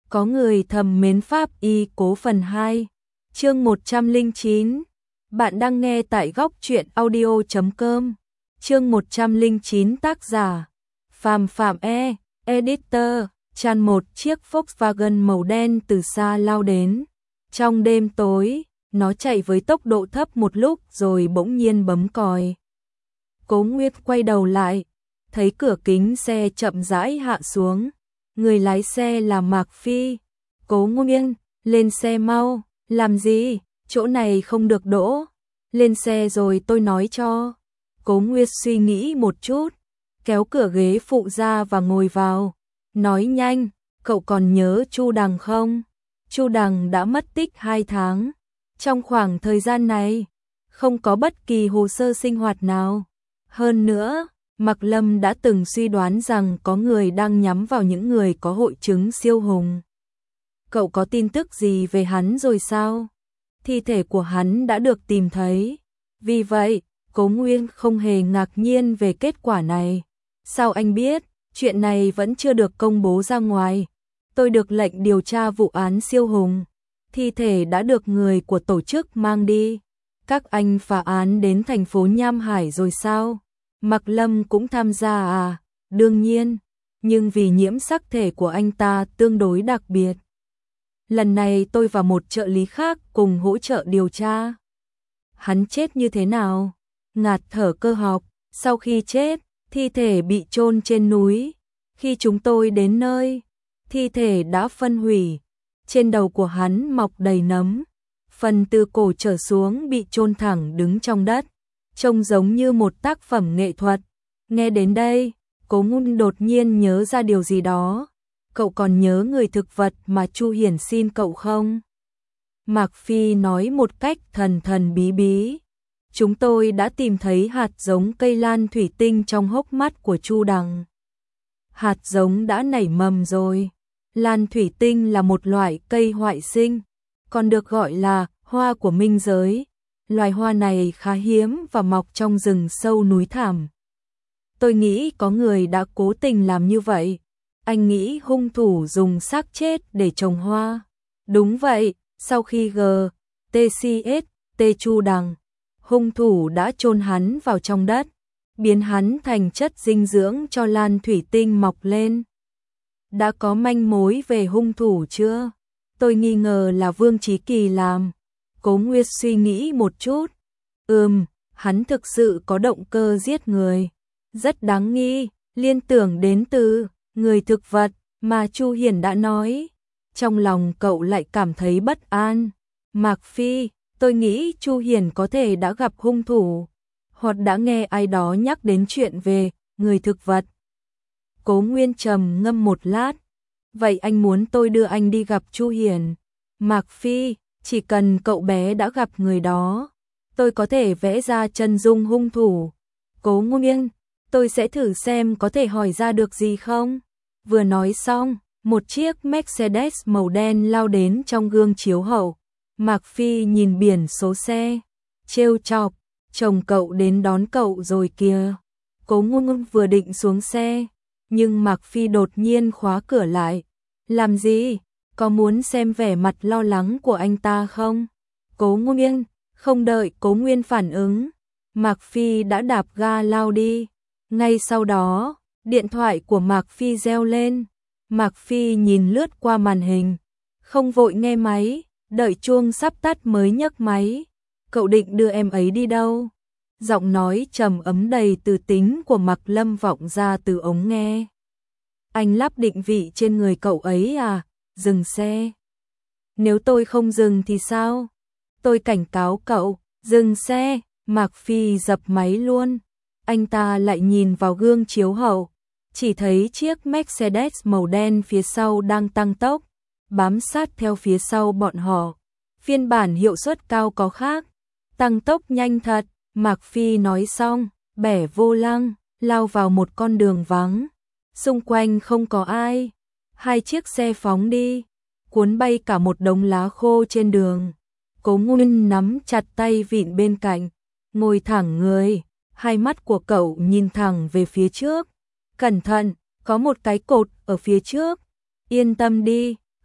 Có người thầm mến Pháp Y Cố phần 2, chương 109. Bạn đang nghe tại góc truyện audio.com. Chương 109 tác giả Phạm Editor. Tràn một chiếc Volkswagen màu đen từ xa lao đến. Trong đêm tối, nó chạy với tốc độ thấp một lúc rồi bỗng nhiên bấm còi. Cố Nguyệt quay đầu lại, thấy cửa kính xe chậm rãi hạ xuống. Người lái xe là Mạc Phi. Cố Nguyệt, lên xe mau. Làm gì? Chỗ này không được đỗ. Lên xe rồi tôi nói cho. Cố Nguyệt suy nghĩ một chút, kéo cửa ghế phụ ra và ngồi vào. Nói nhanh, cậu còn nhớ Chu Đằng không? Chu Đằng đã mất tích 2 tháng. Trong khoảng thời gian này, không có bất kỳ hồ sơ sinh hoạt nào. Hơn nữa, Mạc Lâm đã từng suy đoán rằng có người đang nhắm vào những người có hội chứng siêu hùng. Cậu có tin tức gì về hắn rồi sao? Thi thể của hắn đã được tìm thấy. Vì vậy, Cố Nguyên không hề ngạc nhiên về kết quả này. Sao anh biết? Chuyện này vẫn chưa được công bố ra ngoài. Tôi được lệnh điều tra vụ án siêu hùng. Thi thể đã được người của tổ chức mang đi. Các anh phá án đến thành phố Nham Hải rồi sao? Mạc Lâm cũng tham gia à? Đương nhiên, nhưng vì nhiễm sắc thể của anh ta tương đối đặc biệt. Lần này tôi và một trợ lý khác cùng hỗ trợ điều tra. Hắn chết như thế nào? Ngạt thở cơ học. Sau khi chết, thi thể bị chôn trên núi. Khi chúng tôi đến nơi, thi thể đã phân hủy. Trên đầu của hắn mọc đầy nấm. Phần từ cổ trở xuống bị chôn thẳng đứng trong đất, trông giống như một tác phẩm nghệ thuật. Nghe đến đây, Cố Ngôn đột nhiên nhớ ra điều gì đó. Cậu còn nhớ người thực vật mà Chu Hiển xin cậu không? Mạc Phi nói một cách thần thần bí bí. Chúng tôi đã tìm thấy hạt giống cây lan thủy tinh trong hốc mắt của Chu Đằng. Hạt giống đã nảy mầm rồi. Lan thủy tinh là một loại cây hoại sinh, còn được gọi là hoa của minh giới. Loài hoa này khá hiếm và mọc trong rừng sâu núi thẳm. Tôi nghĩ có người đã cố tình làm như vậy. Anh nghĩ hung thủ dùng xác chết để trồng hoa. Đúng vậy, sau khi T Chu Đằng, hung thủ đã chôn hắn vào trong đất, biến hắn thành chất dinh dưỡng cho lan thủy tinh mọc lên. Đã có manh mối về hung thủ chưa? Tôi nghi ngờ là Vương Chí Kỳ làm. Cố Nguyệt suy nghĩ một chút. Hắn thực sự có động cơ giết người. Rất đáng nghi, liên tưởng đến từ người thực vật mà Chu Hiển đã nói. Trong lòng cậu lại cảm thấy bất an. Mạc Phi, tôi nghĩ Chu Hiển có thể đã gặp hung thủ, hoặc đã nghe ai đó nhắc đến chuyện về người thực vật. Cố Nguyên trầm ngâm một lát. Vậy anh muốn tôi đưa anh đi gặp Chu Hiển? Mạc Phi, chỉ cần cậu bé đã gặp người đó, tôi có thể vẽ ra chân dung hung thủ. Cố Nguyên, tôi sẽ thử xem có thể hỏi ra được gì không? Vừa nói xong, một chiếc Mercedes màu đen lao đến trong gương chiếu hậu. Mạc Phi nhìn biển số xe, trêu chọc, chồng cậu đến đón cậu rồi kìa. Cố Ngôn vừa định xuống xe, nhưng Mạc Phi đột nhiên khóa cửa lại. Làm gì? Có muốn xem vẻ mặt lo lắng của anh ta không? Cố Nguyên, không đợi Cố Nguyên phản ứng, Mạc Phi đã đạp ga lao đi. Ngay sau đó, điện thoại của Mạc Phi reo lên. Mạc Phi nhìn lướt qua màn hình, không vội nghe máy, đợi chuông sắp tắt mới nhấc máy. Cậu định đưa em ấy đi đâu? Giọng nói trầm ấm đầy từ tính của Mạc Lâm vọng ra từ ống nghe. Anh lắp định vị trên người cậu ấy à? Dừng xe. Nếu tôi không dừng thì sao? Tôi cảnh cáo cậu, dừng xe. Mạc Phi dập máy luôn. Anh ta lại nhìn vào gương chiếu hậu, chỉ thấy chiếc Mercedes màu đen phía sau đang tăng tốc, bám sát theo phía sau bọn họ. Phiên bản hiệu suất cao có khác, tăng tốc nhanh thật. Mạc Phi nói xong, bẻ vô lăng, lao vào một con đường vắng. Xung quanh không có ai. Hai chiếc xe phóng đi, cuốn bay cả một đống lá khô trên đường. Cố Nguyên nắm chặt tay vịn bên cạnh, ngồi thẳng người, hai mắt của cậu nhìn thẳng về phía trước. Cẩn thận, có một cái cột ở phía trước. Yên tâm đi,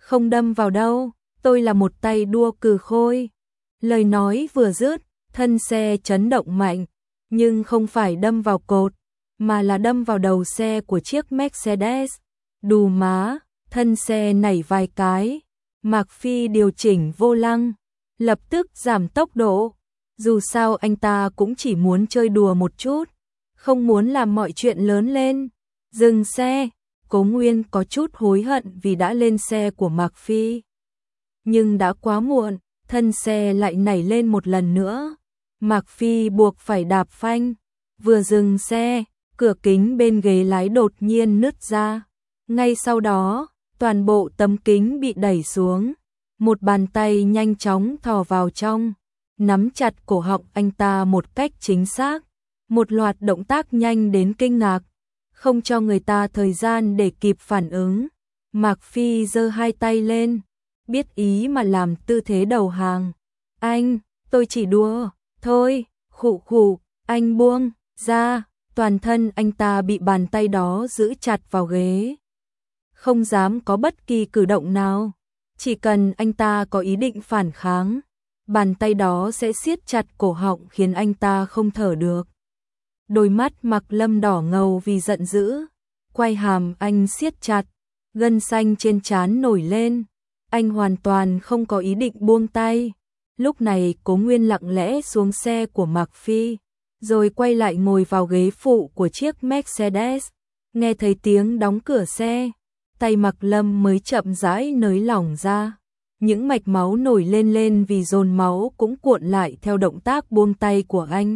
Không đâm vào đâu, tôi là một tay đua cừ khôi. Lời nói vừa dứt, thân xe chấn động mạnh, nhưng không phải đâm vào cột, mà là đâm vào đầu xe của chiếc Mercedes. Đù má, thân xe nảy vài cái. Mạc Phi điều chỉnh vô lăng, lập tức giảm tốc độ. Dù sao anh ta cũng chỉ muốn chơi đùa một chút, không muốn làm mọi chuyện lớn lên. Dừng xe, Cố Nguyên có chút hối hận vì đã lên xe của Mạc Phi. Nhưng đã quá muộn, thân xe lại nảy lên một lần nữa. Mạc Phi buộc phải đạp phanh. Vừa dừng xe, cửa kính bên ghế lái đột nhiên nứt ra. Ngay sau đó, toàn bộ tấm kính bị đẩy xuống. Một bàn tay nhanh chóng thò vào trong, nắm chặt cổ họng anh ta một cách chính xác. Một loạt động tác nhanh đến kinh ngạc, không cho người ta thời gian để kịp phản ứng. Mạc Phi giơ hai tay lên, biết ý mà làm tư thế đầu hàng. Anh, tôi chỉ đùa, thôi, khụ khụ, anh buông ra. Toàn thân anh ta bị bàn tay đó giữ chặt vào ghế, không dám có bất kỳ cử động nào. Chỉ cần anh ta có ý định phản kháng, bàn tay đó sẽ siết chặt cổ họng khiến anh ta không thở được. Đôi mắt Mạc Lâm đỏ ngầu vì giận dữ, quai hàm anh siết chặt, gân xanh trên trán nổi lên. Anh hoàn toàn không có ý định buông tay. Lúc này Cố Nguyên lặng lẽ xuống xe của Mạc Phi, rồi quay lại ngồi vào ghế phụ của chiếc Mercedes. Nghe thấy tiếng đóng cửa xe, tay Mạc Lâm mới chậm rãi nới lỏng ra. Những mạch máu nổi lên vì dồn máu cũng cuộn lại theo động tác buông tay của anh.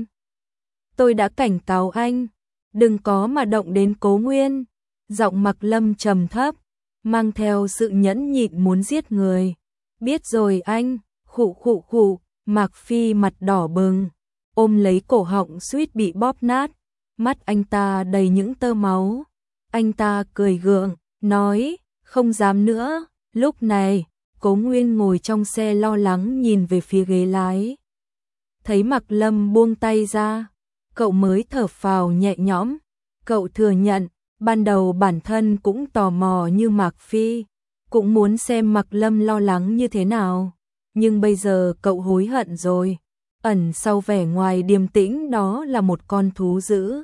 Tôi đã cảnh cáo anh, đừng có mà động đến Cố Nguyên. Giọng Mạc Lâm trầm thấp, mang theo sự nhẫn nhịn muốn giết người. Biết rồi anh, khụ khụ khụ. Mạc Phi mặt đỏ bừng, ôm lấy cổ họng suýt bị bóp nát. Mắt anh ta đầy những tơ máu. Anh ta cười gượng, nói, không dám nữa. Lúc này, Cố Nguyên ngồi trong xe lo lắng nhìn về phía ghế lái. Thấy Mạc Lâm buông tay ra, cậu mới thở phào nhẹ nhõm. Cậu thừa nhận, ban đầu bản thân cũng tò mò như Mạc Phi, cũng muốn xem Mạc Lâm lo lắng như thế nào. Nhưng bây giờ cậu hối hận rồi. Ẩn sau vẻ ngoài điềm tĩnh đó là một con thú dữ.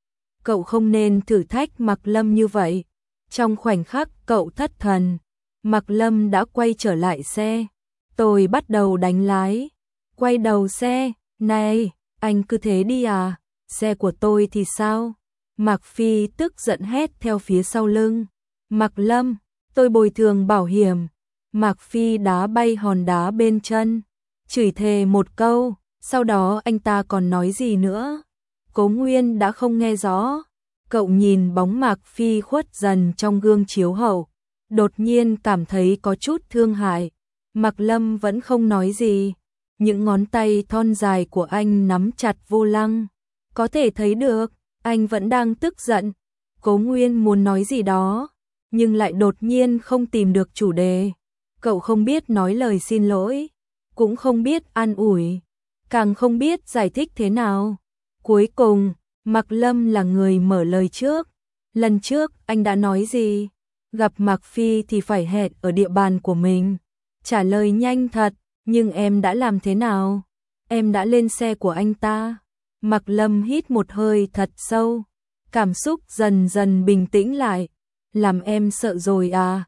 Cậu không nên thử thách Mạc Lâm như vậy. Trong khoảnh khắc cậu thất thần, Mạc Lâm đã quay trở lại xe. Tôi bắt đầu đánh lái, quay đầu xe. Này, anh cứ thế đi à? Xe của tôi thì sao? Mạc Phi tức giận hét theo phía sau lưng. Mạc Lâm, tôi bồi thường bảo hiểm. Mạc Phi đá bay hòn đá bên chân, chửi thề một câu. Sau đó anh ta còn nói gì nữa? Cố Nguyên đã không nghe rõ. Cậu nhìn bóng Mạc Phi khuất dần trong gương chiếu hậu, đột nhiên cảm thấy có chút thương hại. Mạc Lâm vẫn không nói gì. Những ngón tay thon dài của anh nắm chặt vô lăng. Có thể thấy được, anh vẫn đang tức giận. Cố Nguyên muốn nói gì đó, nhưng lại đột nhiên không tìm được chủ đề. Cậu không biết nói lời xin lỗi, cũng không biết an ủi, càng không biết giải thích thế nào. Cuối cùng, Mạc Lâm là người mở lời trước. Lần trước anh đã nói gì? Gặp Mạc Phi thì phải hẹn ở địa bàn của mình. Trả lời nhanh thật, nhưng em đã làm thế nào? Em đã lên xe của anh ta. Mạc Lâm hít một hơi thật sâu, cảm xúc dần dần bình tĩnh lại. Làm em sợ rồi à?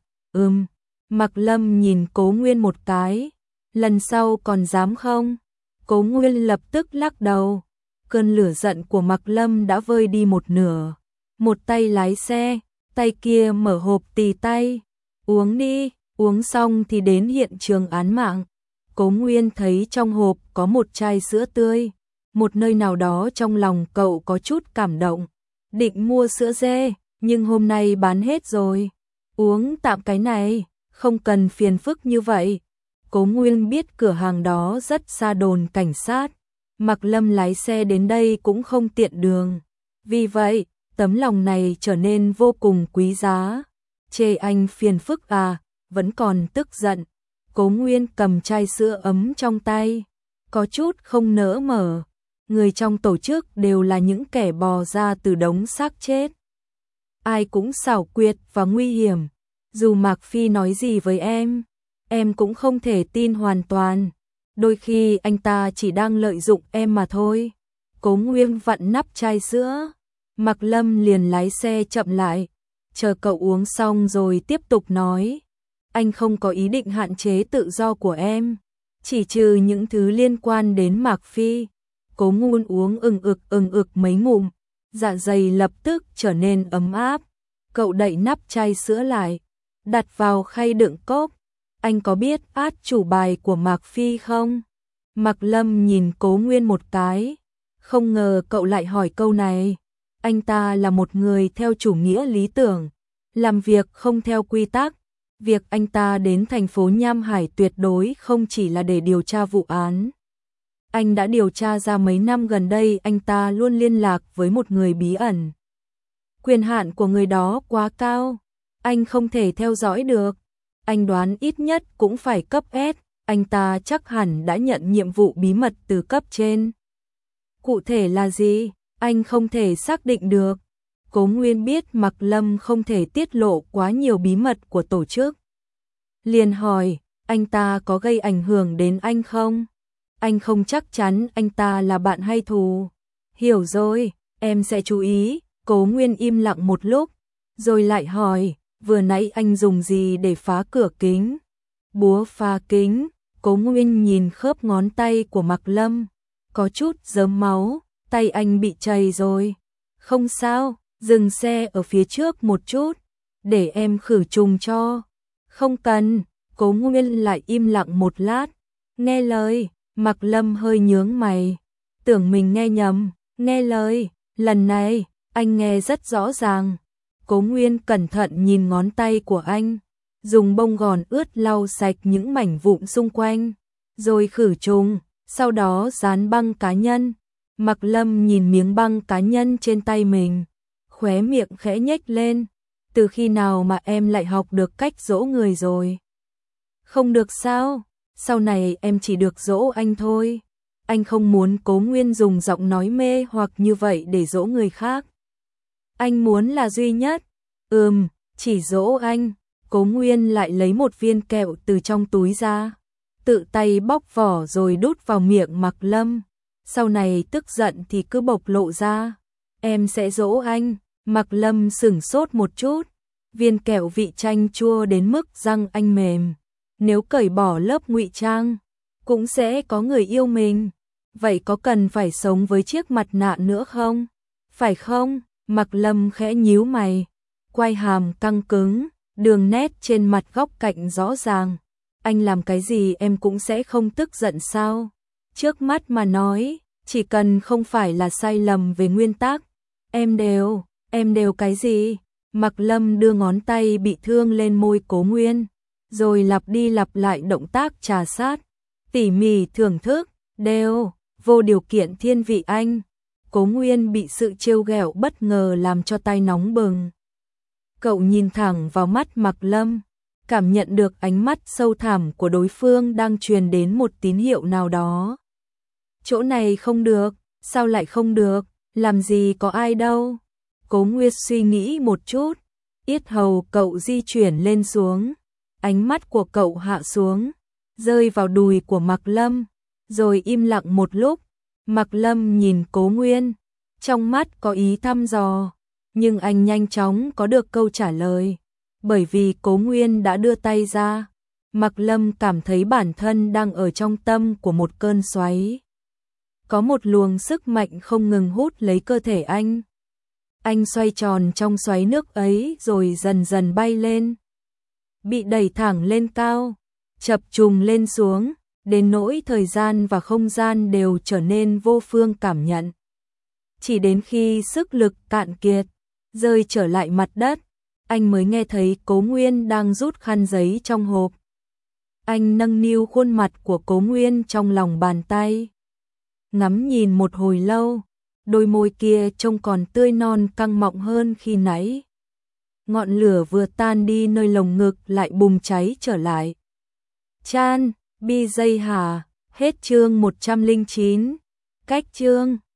Mạc Lâm nhìn Cố Nguyên một cái. Lần sau còn dám không? Cố Nguyên lập tức lắc đầu. Cơn lửa giận của Mạc Lâm đã vơi đi một nửa. Một tay lái xe, tay kia mở hộp tì tay. Uống đi, uống xong thì đến hiện trường án mạng. Cố Nguyên thấy trong hộp có một chai sữa tươi. Một nơi nào đó trong lòng cậu có chút cảm động. Định mua sữa dê, nhưng hôm nay bán hết rồi. Uống tạm cái này, không cần phiền phức như vậy. Cố Nguyên biết cửa hàng đó rất xa đồn cảnh sát. Mạc Lâm lái xe đến đây cũng không tiện đường. Vì vậy, tấm lòng này trở nên vô cùng quý giá. Chê anh phiền phức à, vẫn còn tức giận. Cố Nguyên cầm chai sữa ấm trong tay, có chút không nỡ mở. Người trong tổ chức đều là những kẻ bò ra từ đống xác chết. Ai cũng xảo quyệt và nguy hiểm. Dù Mạc Phi nói gì với em cũng không thể tin hoàn toàn. Đôi khi anh ta chỉ đang lợi dụng em mà thôi. Cố Nguyên vặn nắp chai sữa. Mạc Lâm liền lái xe chậm lại, chờ cậu uống xong rồi tiếp tục nói. Anh không có ý định hạn chế tự do của em, chỉ trừ những thứ liên quan đến Mạc Phi. Cố Nguyên uống ừng ực mấy ngụm, dạ dày lập tức trở nên ấm áp. Cậu đậy nắp chai sữa lại, đặt vào khay đựng cốc. Anh có biết át chủ bài của Mạc Phi không? Mạc Lâm nhìn Cố Nguyên một cái, không ngờ cậu lại hỏi câu này. Anh ta là một người theo chủ nghĩa lý tưởng, làm việc không theo quy tắc. Việc anh ta đến thành phố Nham Hải tuyệt đối không chỉ là để điều tra vụ án. Anh đã điều tra ra mấy năm gần đây anh ta luôn liên lạc với một người bí ẩn. Quyền hạn của người đó quá cao, anh không thể theo dõi được. Anh đoán ít nhất cũng phải cấp S, anh ta chắc hẳn đã nhận nhiệm vụ bí mật từ cấp trên. Cụ thể là gì, anh không thể xác định được. Cố Nguyên biết Mạc Lâm không thể tiết lộ quá nhiều bí mật của tổ chức. Liền hỏi, anh ta có gây ảnh hưởng đến anh không? Anh không chắc chắn anh ta là bạn hay thù. Hiểu rồi, em sẽ chú ý. Cố Nguyên im lặng một lúc, rồi lại hỏi, vừa nãy anh dùng gì để phá cửa kính? Búa phá kính. Cố Nguyên nhìn khớp ngón tay của Mạc Lâm, có chút rớm máu, tay anh bị chảy rồi. Không sao, dừng xe ở phía trước một chút, để em khử trùng cho. Không cần. Cố Nguyên lại im lặng một lát, nghe lời. Mạc Lâm hơi nhướng mày, tưởng mình nghe nhầm. Nghe lời, lần này anh nghe rất rõ ràng. Cố Nguyên cẩn thận nhìn ngón tay của anh, dùng bông gòn ướt lau sạch những mảnh vụn xung quanh, rồi khử trùng, sau đó dán băng cá nhân. Mạc Lâm nhìn miếng băng cá nhân trên tay mình, khóe miệng khẽ nhếch lên. Từ khi nào mà em lại học được cách dỗ người rồi? Không được sao? Sau này em chỉ được dỗ anh thôi. Anh không muốn. Cố Nguyên dùng giọng nói mê hoặc như vậy để dỗ người khác. Anh muốn là duy nhất. Chỉ dỗ anh. Cố Nguyên lại lấy một viên kẹo từ trong túi ra, tự tay bóc vỏ rồi đút vào miệng Mạc Lâm. Sau này tức giận thì cứ bộc lộ ra. Em sẽ dỗ anh. Mạc Lâm sửng sốt một chút. Viên kẹo vị chanh chua đến mức răng anh mềm. Nếu cởi bỏ lớp ngụy trang, cũng sẽ có người yêu mình. Vậy có cần phải sống với chiếc mặt nạ nữa không? Phải không? Mạc Lâm khẽ nhíu mày, quai hàm căng cứng, đường nét trên mặt góc cạnh rõ ràng. Anh làm cái gì em cũng sẽ không tức giận sao? Trước mắt mà nói, chỉ cần không phải là sai lầm về nguyên tắc, em đều cái gì? Mạc Lâm đưa ngón tay bị thương lên môi Cố Nguyên, rồi lặp đi lặp lại động tác trà sát, tỉ mỉ thưởng thức, đều vô điều kiện thiên vị anh. Cố Nguyên bị sự trêu ghẹo bất ngờ làm cho tay nóng bừng. Cậu nhìn thẳng vào mắt Mạc Lâm, cảm nhận được ánh mắt sâu thẳm của đối phương đang truyền đến một tín hiệu nào đó. Chỗ này không được, sao lại không được, làm gì có ai đâu. Cố Nguyên suy nghĩ một chút, yết hầu cậu di chuyển lên xuống, ánh mắt của cậu hạ xuống, rơi vào đùi của Mạc Lâm, rồi im lặng một lúc. Mạc Lâm nhìn Cố Nguyên, trong mắt có ý thăm dò, nhưng anh nhanh chóng có được câu trả lời, bởi vì Cố Nguyên đã đưa tay ra. Mạc Lâm cảm thấy bản thân đang ở trong tâm của một cơn xoáy. Có một luồng sức mạnh không ngừng hút lấy cơ thể anh. Anh xoay tròn trong xoáy nước ấy rồi dần dần bay lên. Bị đẩy thẳng lên cao, chập trùng lên xuống, đến nỗi thời gian và không gian đều trở nên vô phương cảm nhận. Chỉ đến khi sức lực cạn kiệt, rơi trở lại mặt đất, anh mới nghe thấy Cố Nguyên đang rút khăn giấy trong hộp. Anh nâng niu khuôn mặt của Cố Nguyên trong lòng bàn tay, ngắm nhìn một hồi lâu, đôi môi kia trông còn tươi non căng mọng hơn khi nãy. Ngọn lửa vừa tan đi nơi lồng ngực lại bùng cháy trở lại. Chan, bi dây hà, hết chương 109, cách chương.